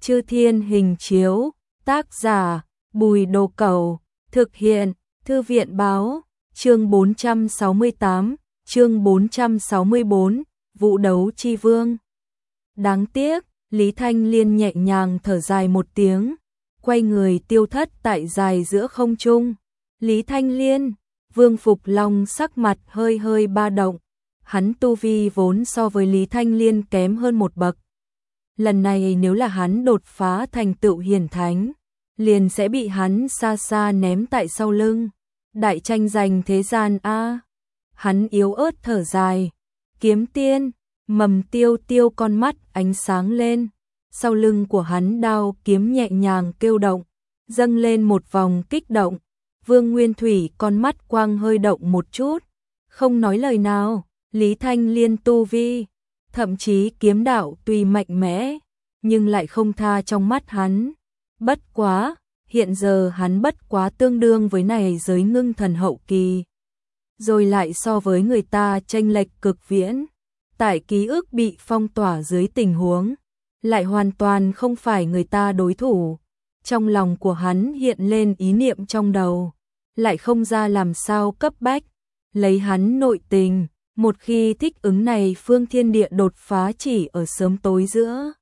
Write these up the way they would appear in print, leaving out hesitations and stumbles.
Chư Thiên Hình Chiếu, tác giả Bùi Đồ Cẩu, thực hiện Thư viện Báo, chương 468, chương 464, Vũ đấu chi vương. Đáng tiếc, Lý Thanh Liên nhẹ nhàng thở dài một tiếng, quay người tiêu thất tại dài giữa không trung. Lý Thanh Liên, Vương Phục Long sắc mặt hơi hơi ba động, hắn tu vi vốn so với Lý Thanh Liên kém hơn một bậc. Lần này nếu là hắn đột phá thành tựu hiển thánh, liền sẽ bị hắn xa xa ném tại sau lưng. Đại tranh giành thế gian a. Hắn yếu ớt thở dài. Kiếm tiên, Mầm Tiêu Tiêu con mắt ánh sáng lên. Sau lưng của hắn đao kiếm nhẹ nhàng kêu động, dâng lên một vòng kích động. Vương Nguyên Thủy con mắt quang hơi động một chút, không nói lời nào. Lý Thanh Liên tu vi, thậm chí kiếm đạo tuy mạnh mẽ, nhưng lại không tha trong mắt hắn. Bất quá, hiện giờ hắn bất quá tương đương với này giới ngưng thần hậu kỳ. Rồi lại so với người ta chênh lệch cực viễn, tại ký ức bị phong tỏa dưới tình huống, lại hoàn toàn không phải người ta đối thủ. Trong lòng của hắn hiện lên ý niệm trong đầu, lại không ra làm sao cấp bách, lấy hắn nội tình. Một khi thích ứng này phương thiên địa đột phá chỉ ở sớm tối giữa.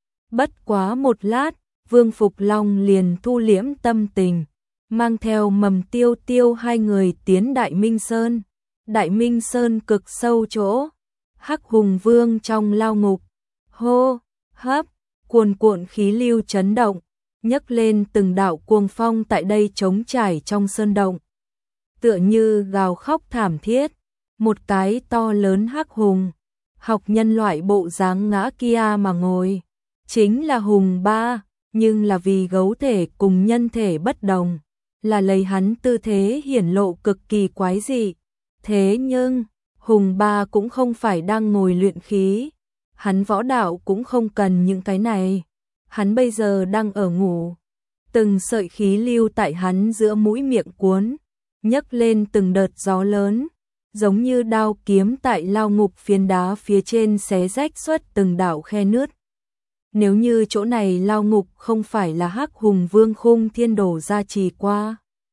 Bất quá một lát, Vương Phục Long liền thu liễm tâm tình, mang theo Mầm Tiêu Tiêu hai người tiến Đại Minh Sơn. Đại Minh Sơn cực sâu chỗ, Hắc Hùng Vương trong lao ngục, hô, hấp, cuồn cuộn khí lưu chấn động, nhấc lên từng đạo cuồng phong tại đây trống trải trong sơn động. Tựa như gào khóc thảm thiết. Một cái to lớn hắc hùng, học nhân loại bộ dáng ngã kia mà ngồi, chính là Hùng Ba, nhưng là vì gấu thể cùng nhân thể bất đồng, là lấy hắn tư thế hiển lộ cực kỳ quái dị. Thế nhưng, Hùng Ba cũng không phải đang ngồi luyện khí, hắn võ đạo cũng không cần những cái này, hắn bây giờ đang ở ngủ. Từng sợi khí lưu tại hắn giữa mũi miệng cuốn, nhấc lên từng đợt gió lớn, giống như đao kiếm tại lao ngục phiến đá phía trên xé rách xuất từng đạo khe nứt. Nếu như chỗ này lao ngục không phải là Hắc Hùng Vương Khung Thiên Đồ gia trì qua,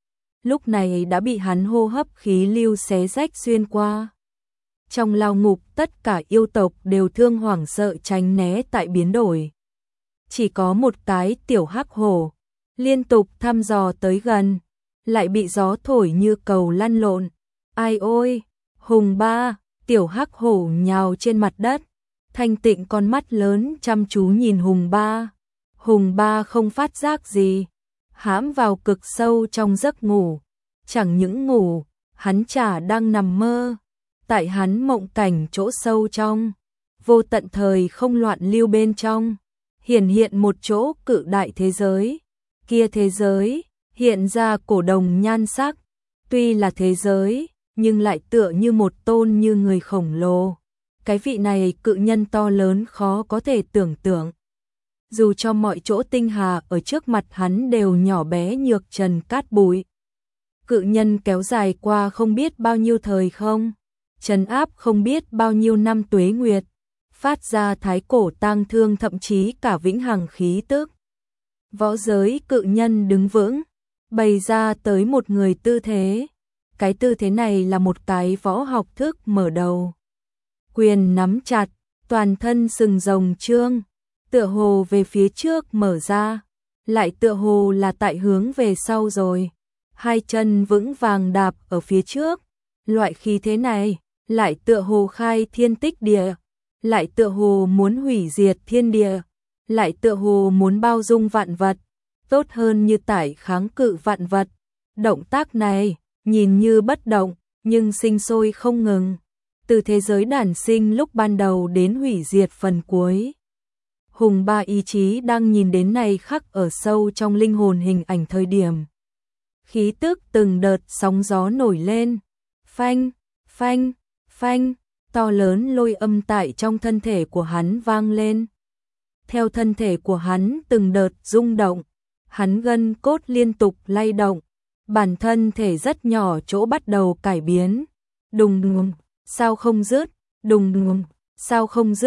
lúc này đã bị hắn hô hấp khí lưu xé rách xuyên qua. Trong lao ngục tất cả yêu tộc đều thương hoảng sợ tránh né tại biến đổi. Chỉ có một cái tiểu hắc hổ liên tục thăm dò tới gần, lại bị gió thổi như cầu lăn lộn. Ai ôi, Hùng Ba, tiểu hắc hổ nhào trên mặt đất, thanh tịnh con mắt lớn chăm chú nhìn Hùng Ba. Hùng Ba không phát giác gì, hãm vào cực sâu trong giấc ngủ. Chẳng những ngủ, hắn chả đang nằm mơ. Tại hắn mộng cảnh chỗ sâu trong, vô tận thời không loạn lưu bên trong, hiện một chỗ cự đại thế giới. Kia thế giới, hiện ra cổ đồng nhan sắc, tuy là thế giới, nhưng lại tựa như một tôn như người khổng lồ. Cái vị này cự nhân to lớn khó có thể tưởng tượng. Dù cho mọi chỗ tinh hà ở trước mặt hắn đều nhỏ bé nhược trần cát bụi. Cự nhân kéo dài qua không biết bao nhiêu thời không, trấn áp không biết bao nhiêu năm tuế nguyệt, phát ra thái cổ tang thương thậm chí cả vĩnh hằng khí tức. Võ giới cự nhân đứng vững, bày ra tới một người tư thế. Cái tư thế này là một cái võ học thức mở đầu. Quyền nắm chặt, toàn thân sừng rồng trương, tựa hồ về phía trước mở ra, lại tựa hồ là tại hướng về sau rồi. Hai chân vững vàng đạp ở phía trước, loại khí thế này, lại tựa hồ khai thiên tích địa, lại tựa hồ muốn hủy diệt thiên địa, lại tựa hồ muốn bao dung vạn vật, tốt hơn như tải kháng cự vạn vật. Động tác này, nhìn như bất động, nhưng sinh sôi không ngừng, từ thế giới đản sinh lúc ban đầu đến hủy diệt phần cuối. Hùng Ba ý chí đang nhìn đến này khắc ở sâu trong linh hồn hình ảnh thời điểm. Khí tức từng đợt sóng gió nổi lên, phanh, phanh, phanh, to lớn lôi âm tại trong thân thể của hắn vang lên. Theo thân thể của hắn từng đợt rung động, hắn gân cốt liên tục lay động, bản thân thể rất nhỏ chỗ bắt đầu cải biến. Đùng đùng, sao không dứt, đùng đùng, sao không dứt,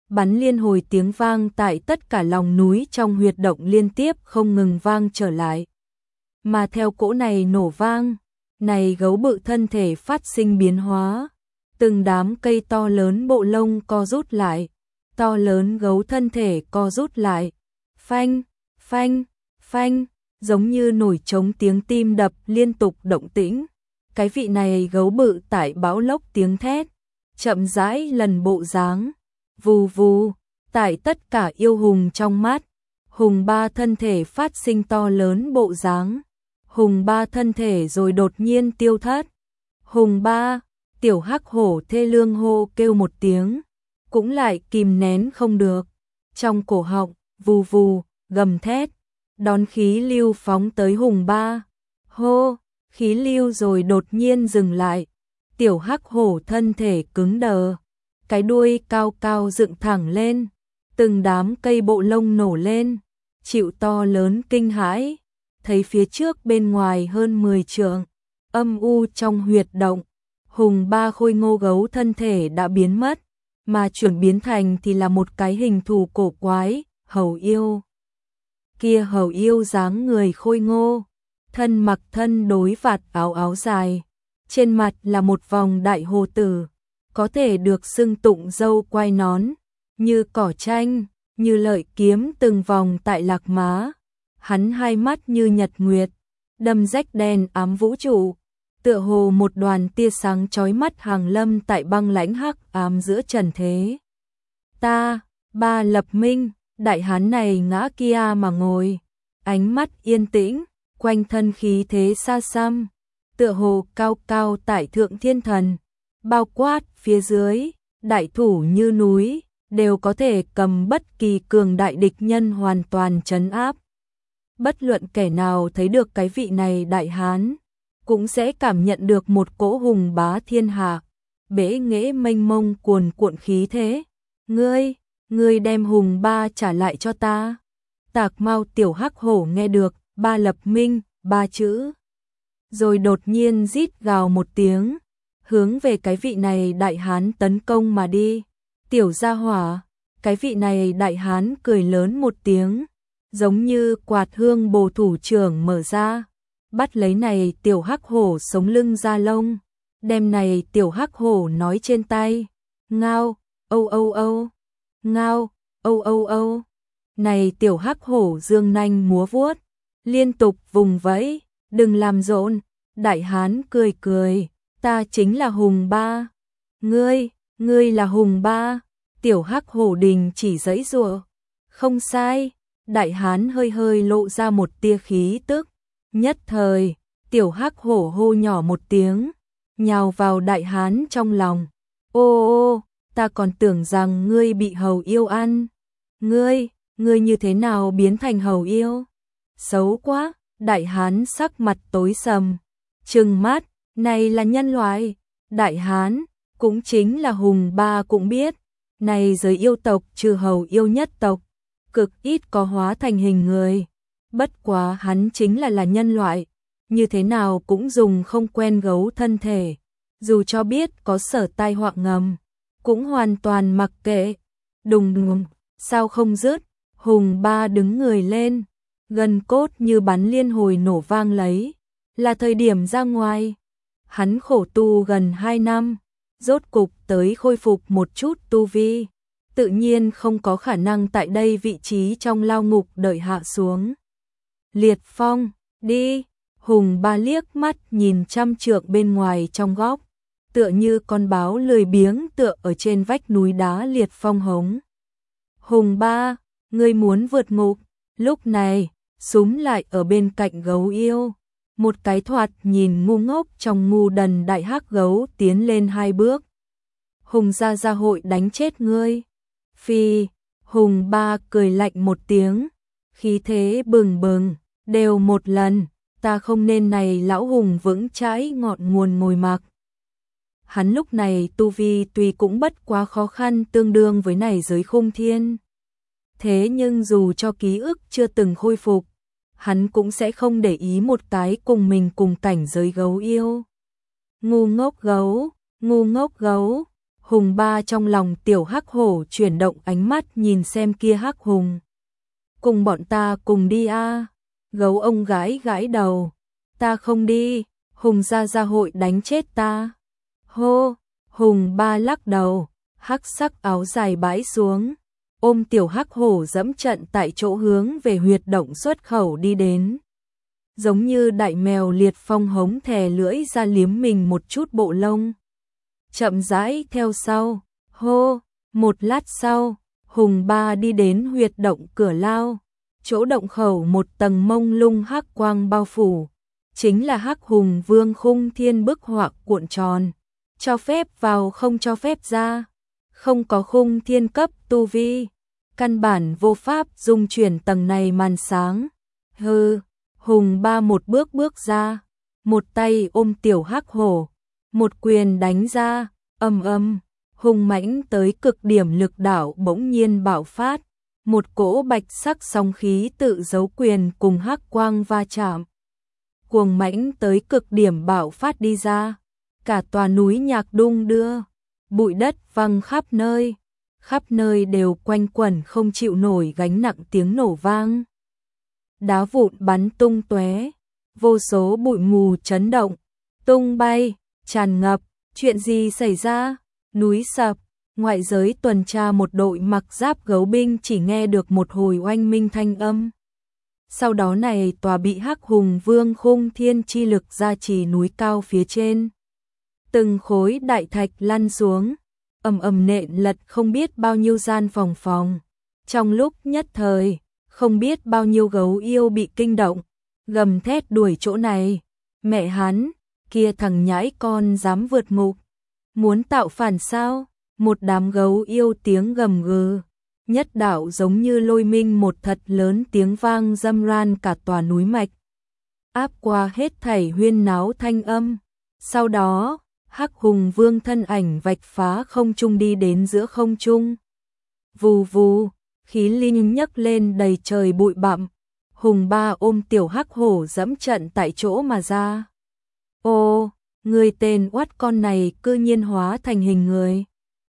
bắn liên hồi tiếng vang tại tất cả lòng núi trong huyệt động liên tiếp không ngừng vang trở lại. Mà theo cỗ này nổ vang, này gấu bự thân thể phát sinh biến hóa, từng đám cây to lớn bộ lông co rút lại, to lớn gấu thân thể co rút lại, phanh, phanh, phanh, giống như nổi trống tiếng tim đập liên tục động tĩnh. Cái vị này gấu bự tại bão lốc tiếng thét, chậm rãi lần bộ dáng, vù vù, tại tất cả yêu hùng trong mắt, hùng ba thân thể phát sinh to lớn bộ dáng, hùng ba thân thể rồi đột nhiên tiêu thất. Hùng ba, tiểu hắc hổ thê lương hô kêu một tiếng, cũng lại kìm nén không được, trong cổ họng, vù vù, gầm thét, đón khí lưu phóng tới hùng ba, hô, khí lưu rồi đột nhiên dừng lại, tiểu hắc hổ thân thể cứng đờ, cái đuôi cao cao dựng thẳng lên, từng đám cây bộ lông nổ lên, chịu to lớn kinh hãi, thấy phía trước bên ngoài hơn 10 trượng, âm u trong huyệt động, hùng ba khôi ngô gấu thân thể đã biến mất, mà chuyển biến thành thì là một cái hình thù cổ quái, hầu yêu. Kia hầu yêu dáng người khôi ngô, thân mặc thân đối vạt áo áo dài, trên mặt là một vòng đại hồ tử, có thể được xưng tụng râu quai nón, như cỏ tranh, như lợi kiếm từng vòng tại lạc má, hắn hai mắt như nhật nguyệt, đâm rách đen ám vũ trụ, tựa hồ một đoàn tia sáng chói mắt hàng lâm tại băng lãnh hắc ám giữa trần thế. Ta, Ba Lập Minh, đại hán này ngã kia mà ngồi, ánh mắt yên tĩnh, quanh thân khí thế xa xăm, tựa hồ cao cao tại thượng thiên thần, bao quát phía dưới, đại thủ như núi, đều có thể cầm bất kỳ cường đại địch nhân hoàn toàn trấn áp. Bất luận kẻ nào thấy được cái vị này đại hán, cũng sẽ cảm nhận được một cỗ hùng bá thiên hạ, bế nghệ mênh mông cuồn cuộn khí thế. Ngươi đem hùng ba trả lại cho ta. Tạc Mao tiểu hắc hổ nghe được Ba Lập Minh, ba chữ, rồi đột nhiên rít gào một tiếng, hướng về cái vị này đại hán tấn công mà đi. Tiểu gia hỏa, cái vị này đại hán cười lớn một tiếng, giống như quạt hương bồ thủ trưởng mở ra, bắt lấy này tiểu hắc hổ sống lưng da lông, đem này tiểu hắc hổ nói trên tay, ngao, âu âu âu, ngao, âu âu âu. Này tiểu hắc hổ dương nanh múa vuốt, liên tục vùng vẫy, đừng làm rộn. Đại hán cười cười, ta chính là hùng ba. Ngươi là hùng ba. Tiểu hắc hổ đình chỉ giãy giụa. Không sai. Đại hán hơi hơi lộ ra một tia khí tức. Nhất thời, tiểu hắc hổ hô nhỏ một tiếng, nhào vào đại hán trong lòng. Ô ô, ta còn tưởng rằng ngươi bị hầu yêu ăn. Ngươi như thế nào biến thành hầu yêu? Xấu quá, đại hán sắc mặt tối sầm, trừng mắt, này là nhân loại. Đại hán, cũng chính là hùng ba cũng biết, này giới yêu tộc trừ hầu yêu nhất tộc, cực ít có hóa thành hình người. Bất quá hắn chính là nhân loại, như thế nào cũng dùng không quen gấu thân thể, dù cho biết có sở tai họa ngầm, cũng hoàn toàn mặc kệ. Đùng đùng, sao không dứt, hùng ba đứng người lên, gần cốt như bắn liên hồi nổ vang lấy, là thời điểm ra ngoài. Hắn khổ tu gần 2 năm, rốt cục tới khôi phục một chút tu vi, tự nhiên không có khả năng tại đây vị trí trong lao ngục đợi hạ xuống. Liệt Phong, đi, hùng ba liếc mắt nhìn trăm trượng bên ngoài trong góc, tựa như con báo lười biếng tựa ở trên vách núi đá Liệt Phong hống. Hùng ba, ngươi muốn vượt ngục. Lúc này, súm lại ở bên cạnh gấu yêu, một cái thoạt nhìn ngu ngốc trong ngu đần đại hắc gấu tiến lên 2 bước. Hùng gia hội đánh chết ngươi. Phi, hùng ba cười lạnh một tiếng, khí thế bừng bừng, đều một lần, ta không nên này lão hùng vững chãi ngọn nguồn ngồi mặc. Hắn lúc này tu vi tuy cũng bất quá khó khăn tương đương với này giới khung thiên. Thế nhưng dù cho ký ức chưa từng khôi phục, hắn cũng sẽ không để ý một cái cùng mình cùng cảnh giới gấu yêu. Ngu ngốc gấu, Hùng Ba trong lòng tiểu hắc hổ chuyển động ánh mắt nhìn xem kia hắc hùng. Cùng bọn ta cùng đi a. Gấu ông gãi gãi đầu. Ta không đi, Hùng gia hội đánh chết ta. Hô, Hùng Ba lắc đầu, hắc sắc áo dài bãi xuống, ôm tiểu hắc hổ dẫm trận tại chỗ hướng về huyệt động xuất khẩu đi đến. Giống như đại mèo liệt phong hống thè lưỡi ra liếm mình một chút bộ lông. Chậm rãi theo sau, hô, một lát sau, Hùng Ba đi đến huyệt động cửa lao. Chỗ động khẩu một tầng mông lung hắc quang bao phủ, chính là Hắc Hùng Vương khung thiên bức họa cuộn tròn, cho phép vào không cho phép ra, không có khung thiên cấp tu vi, căn bản vô pháp dung chuyển tầng này màn sáng. Hừ, Hùng Ba một bước bước ra, một tay ôm tiểu hắc hổ, một quyền đánh ra, ầm ầm, hùng mãnh tới cực điểm lực đạo bỗng nhiên bạo phát. Một cỗ bạch sắc sóng khí tự giấu quyền cùng hắc quang va chạm. Cuồng mãnh tới cực điểm bạo phát đi ra. Cả tòa núi nhạc đung đưa. Bụi đất văng khắp nơi đều quanh quẩn không chịu nổi gánh nặng tiếng nổ vang. Đá vụn bắn tung tóe, vô số bụi mù chấn động, tung bay, tràn ngập. Chuyện gì xảy ra? Núi sập. Ngoại giới tuần tra một đội mặc giáp gấu binh chỉ nghe được một hồi oanh minh thanh âm. Sau đó này tòa bị Hắc Hùng Vương khung thiên chi lực gia trì núi cao phía trên. Từng khối đại thạch lăn xuống, ầm ầm nện lật không biết bao nhiêu gian phòng. Trong lúc nhất thời, không biết bao nhiêu gấu yêu bị kinh động, gầm thét đuổi chỗ này. Mẹ hắn, kia thằng nhãi con dám vượt ngục, muốn tạo phản sao? Một đám gấu yêu tiếng gầm gừ, nhất đạo giống như lôi minh một thật lớn tiếng vang râm ran cả tòa núi mạch. Áp qua hết thảy huyên náo thanh âm. Sau đó, Hắc Hùng Vương thân ảnh vạch phá không trung đi đến giữa không trung. Vù vù, khí linh nhấc lên đầy trời bụi bặm. Hùng Ba ôm tiểu hắc hổ dẫm trận tại chỗ mà ra. Ô, người tên oát con này cư nhiên hóa thành hình người.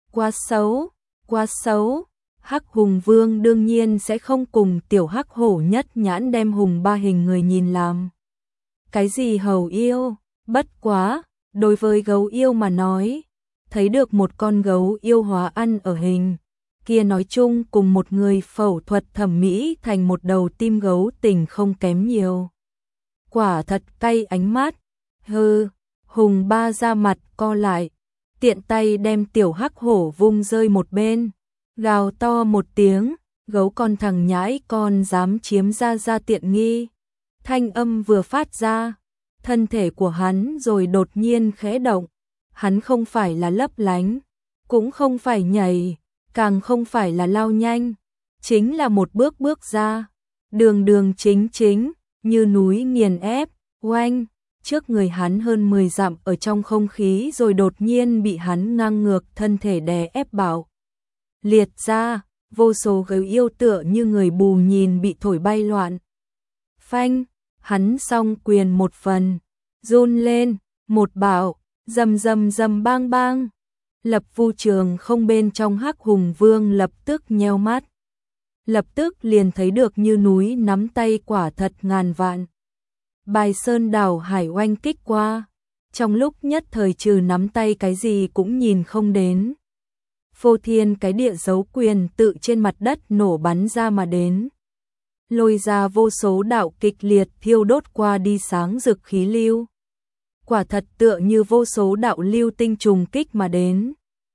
Quá xấu. Hắc Hùng Vương đương nhiên sẽ không cùng tiểu hắc hổ nhất nhãn đem Hùng Ba hình người nhìn làm. Cái gì hầu yêu, bất quá, đối với gấu yêu mà nói, thấy được một con gấu yêu hóa ăn ở hình, kia nói chung cùng một người phẫu thuật thẩm mỹ thành một đầu tim gấu tình không kém nhiều. Quả thật cay ánh mắt. Hừ, Hùng Ba ra mặt co lại, tiện tay đem tiểu hắc hổ vung rơi một bên, gào to một tiếng, gấu con thằng nhãi con dám chiếm ra tiện nghi. Thanh âm vừa phát ra, thân thể của hắn rồi đột nhiên khẽ động, hắn không phải là lấp lánh, cũng không phải nhảy, càng không phải là lao nhanh, chính là một bước bước ra, đường chính, như núi nghiền ép, oanh. Trước người hắn hơn 10 dặm ở trong không khí rồi đột nhiên bị hắn ngang ngược thân thể đè ép bạo liệt ra, vô số gấu yêu tựa như người mù nhìn bị thổi bay loạn. Phanh, hắn song quyền một phần, run lên, một bạo, rầm bang bang. Lập vu trường không bên trong Hắc Hùng Vương lập tức nheo mắt. Lập tức liền thấy được như núi nắm tay quả thật ngàn vạn. Bài sơn đảo hải oanh kích qua, trong lúc nhất thời trừ nắm tay cái gì cũng nhìn không đến. Phô thiên cái địa dấu quyền tự trên mặt đất nổ bắn ra mà đến. Lôi ra vô số đạo kịch liệt thiêu đốt qua đi sáng rực khí lưu. Quả thật tựa như vô số đạo lưu tinh trùng kích mà đến.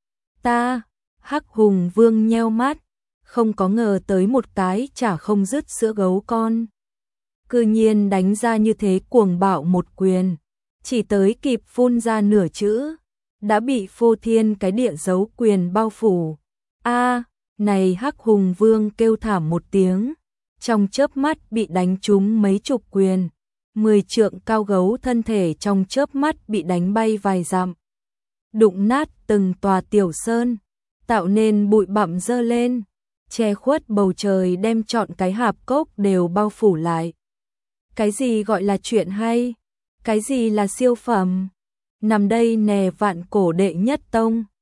Hắc Hùng Vương nheo mắt, không có ngờ tới một cái chả không dứt sữa gấu con. Cư nhiên đánh ra như thế cuồng bạo một quyền, chỉ tới kịp phun ra nửa chữ, đã bị phô thiên cái địa dấu quyền bao phủ. Này Hắc Hùng Vương kêu thảm một tiếng, trong chớp mắt bị đánh trúng mấy chục quyền, 10 trượng cao gấu thân thể trong chớp mắt bị đánh bay vài dặm, đụng nát từng tòa tiểu sơn, tạo nên bụi bặm dơ lên, che khuất bầu trời đem trọn cái hạp cốc đều bao phủ lại. Cái gì gọi là chuyện hay? Cái gì là siêu phẩm? Nằm đây nè vạn cổ đệ nhất tông.